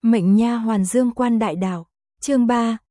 Mệnh nha hoàn dương quan đại đạo. Chương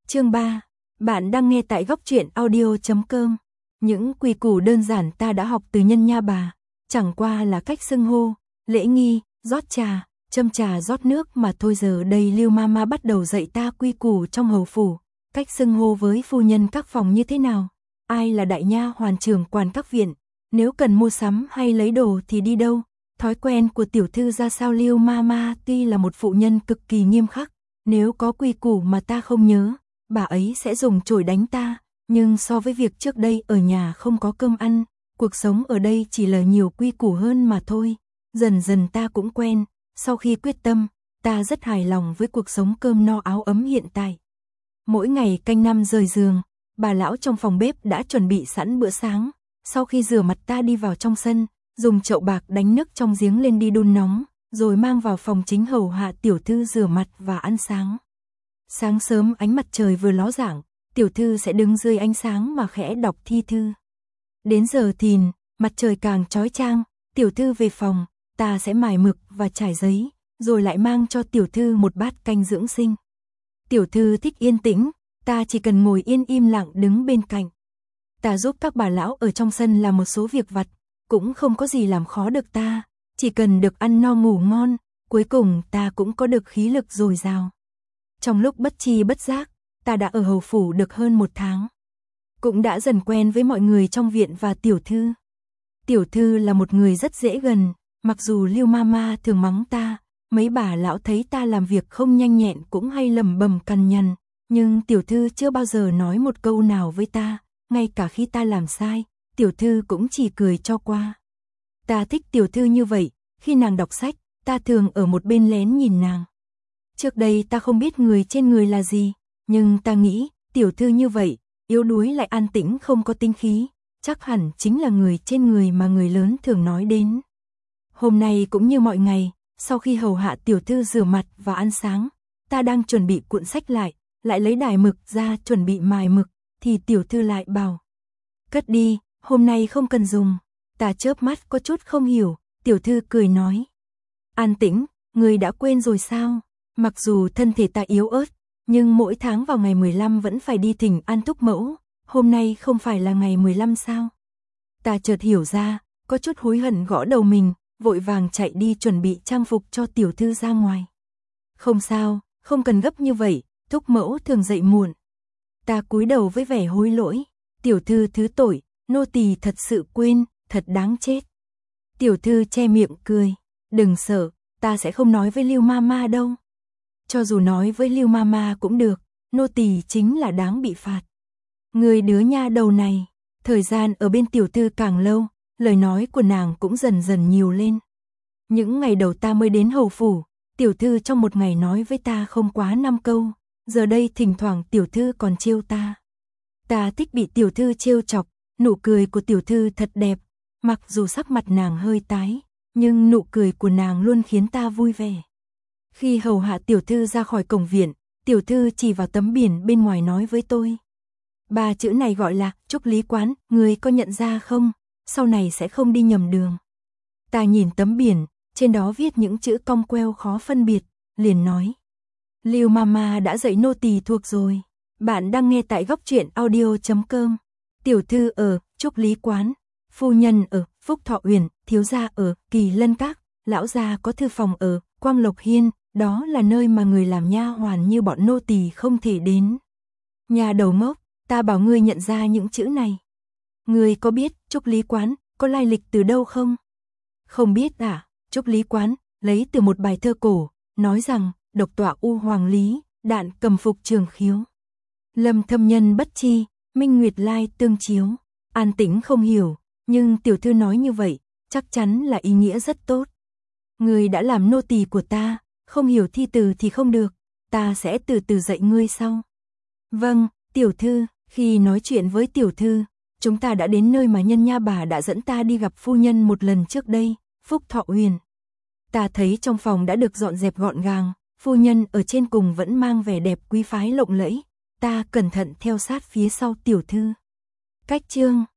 3. Bạn đang nghe tại góc truyện audio.com. Những quy củ đơn giản ta đã học từ nhân nha bà, chẳng qua là cách xưng hô, lễ nghi, rót trà, châm trà rót nước mà thôi. Giờ đây Lưu Mama bắt đầu dạy ta quy củ trong hầu phủ, cách xưng hô với phu nhân các phòng như thế nào, ai là đại nha hoàn trưởng quản các viện, nếu cần mua sắm hay lấy đồ thì đi đâu. Thói quen của tiểu thư ra sao. Lưu Mama tuy là một phụ nhân cực kỳ nghiêm khắc, nếu có quy củ mà ta không nhớ, bà ấy sẽ dùng chổi đánh ta, nhưng so với việc trước đây ở nhà không có cơm ăn, cuộc sống ở đây chỉ là nhiều quy củ hơn mà thôi. Dần dần ta cũng quen, sau khi quyết tâm, ta rất hài lòng với cuộc sống cơm no áo ấm hiện tại. Mỗi ngày canh 5 rời giường, bà lão trong phòng bếp đã chuẩn bị sẵn bữa sáng, sau khi rửa mặt ta đi vào trong sân, dùng chậu bạc đánh nước trong giếng lên đi đun nóng, rồi mang vào phòng chính hầu hạ tiểu thư rửa mặt và ăn sáng. Sáng sớm ánh mặt trời vừa ló dạng, tiểu thư sẽ đứng dưới ánh sáng mà khẽ đọc thi thư. Đến giờ thìn, mặt trời càng chói chang, tiểu thư về phòng, ta sẽ mài mực và trải giấy, rồi lại mang cho tiểu thư một bát canh dưỡng sinh. Tiểu thư thích yên tĩnh, ta chỉ cần ngồi yên im lặng đứng bên cạnh. Ta giúp các bà lão ở trong sân làm một số việc vặt, cũng không có gì làm khó được ta, chỉ cần được ăn no ngủ ngon, cuối cùng ta cũng có được khí lực dồi dào. Trong lúc bất tri bất giác, ta đã ở hầu phủ được hơn 1 tháng. Cũng đã dần quen với mọi người trong viện và tiểu thư. Tiểu thư là một người rất dễ gần, mặc dù Lưu Mama thường mắng ta, mấy bà lão thấy ta làm việc không nhanh nhẹn cũng hay lẩm bẩm cằn nhằn, nhưng tiểu thư chưa bao giờ nói một câu nào với ta, ngay cả khi ta làm sai, tiểu thư cũng chỉ cười cho qua. Ta thích tiểu thư như vậy, khi nàng đọc sách, ta thường ở một bên lén nhìn nàng. Trước đây ta không biết người trên người là gì, nhưng ta nghĩ, tiểu thư như vậy, yếu đuối lại an tĩnh không có tinh khí, chắc hẳn chính là người trên người mà người lớn thường nói đến. Hôm nay cũng như mọi ngày, sau khi hầu hạ tiểu thư rửa mặt và ăn sáng, ta đang chuẩn bị cuộn sách lại lấy đài mực ra chuẩn bị mài mực, thì tiểu thư lại bảo: "Cất đi, hôm nay không cần dùng." Ta chớp mắt có chút không hiểu, tiểu thư cười nói: "An tĩnh, người đã quên rồi sao? Mặc dù thân thể ta yếu ớt, nhưng mỗi tháng vào ngày 15 vẫn phải đi thỉnh an thúc mẫu, hôm nay không phải là ngày 15 sao?" Ta chợt hiểu ra, có chút hối hận gõ đầu mình, vội vàng chạy đi chuẩn bị trang phục cho tiểu thư ra ngoài. "Không sao, không cần gấp như vậy, thúc mẫu thường dậy muộn." Ta cúi đầu với vẻ hối lỗi: "Tiểu thư thứ tội, nô tỳ thật sự quên, thật đáng chết." Tiểu thư che miệng cười: "Đừng sợ, ta sẽ không nói với Lưu Mama đâu." "Cho dù nói với Lưu Mama cũng được, nô tỳ chính là đáng bị phạt." Người đứa nha đầu này, thời gian ở bên tiểu thư càng lâu, lời nói của nàng cũng dần dần nhiều lên. Những ngày đầu ta mới đến hầu phủ, tiểu thư trong một ngày nói với ta không quá 5 câu, giờ đây thỉnh thoảng tiểu thư còn trêu ta. Ta thích bị tiểu thư trêu chọc, nụ cười của tiểu thư thật đẹp, mặc dù sắc mặt nàng hơi tái, nhưng nụ cười của nàng luôn khiến ta vui vẻ. Khi hầu hạ tiểu thư ra khỏi cổng viện, tiểu thư chỉ vào tấm biển bên ngoài nói với tôi: "3 chữ này gọi là Trúc Lý Quán, người có nhận ra không? Sau này sẽ không đi nhầm đường." Ta nhìn tấm biển, trên đó viết những chữ cong queo khó phân biệt, liền nói: "Lưu Mama đã dạy nô tỳ thuộc rồi." Bạn đang nghe tại góc truyện audio.com. Tiểu thư ở Trúc Lý Quán, phu nhân ở Phúc Thọ Uyển, thiếu gia ở Kỳ Lân Các, lão gia có thư phòng ở Quang Lộc Hiên, đó là nơi mà người làm nha hoàn như bọn nô tỳ không thể đến. Nhà đầu ngốc, ta bảo ngươi nhận ra những chữ này. Ngươi có biết Trúc Lý Quán có lai lịch từ đâu không? Không biết à? Trúc Lý Quán lấy từ một bài thơ cổ, nói rằng độc tọa u hoàng lý, đạn cầm phục trường khiếu. Lâm thâm nhân bất chi, minh nguyệt lai tương chiếu. An tĩnh không hiểu, nhưng tiểu thư nói như vậy, chắc chắn là ý nghĩa rất tốt. Ngươi đã làm nô tỳ của ta, không hiểu thi từ thì không được, ta sẽ từ từ dạy ngươi sau. Vâng, tiểu thư. Khi nói chuyện với tiểu thư, chúng ta đã đến nơi mà nhân nha bà đã dẫn ta đi gặp phu nhân một lần trước đây, Phúc Thọ Uyển. Ta thấy trong phòng đã được dọn dẹp gọn gàng, phu nhân ở trên cùng vẫn mang vẻ đẹp quý phái lộng lẫy, ta cẩn thận theo sát phía sau tiểu thư. Cách chương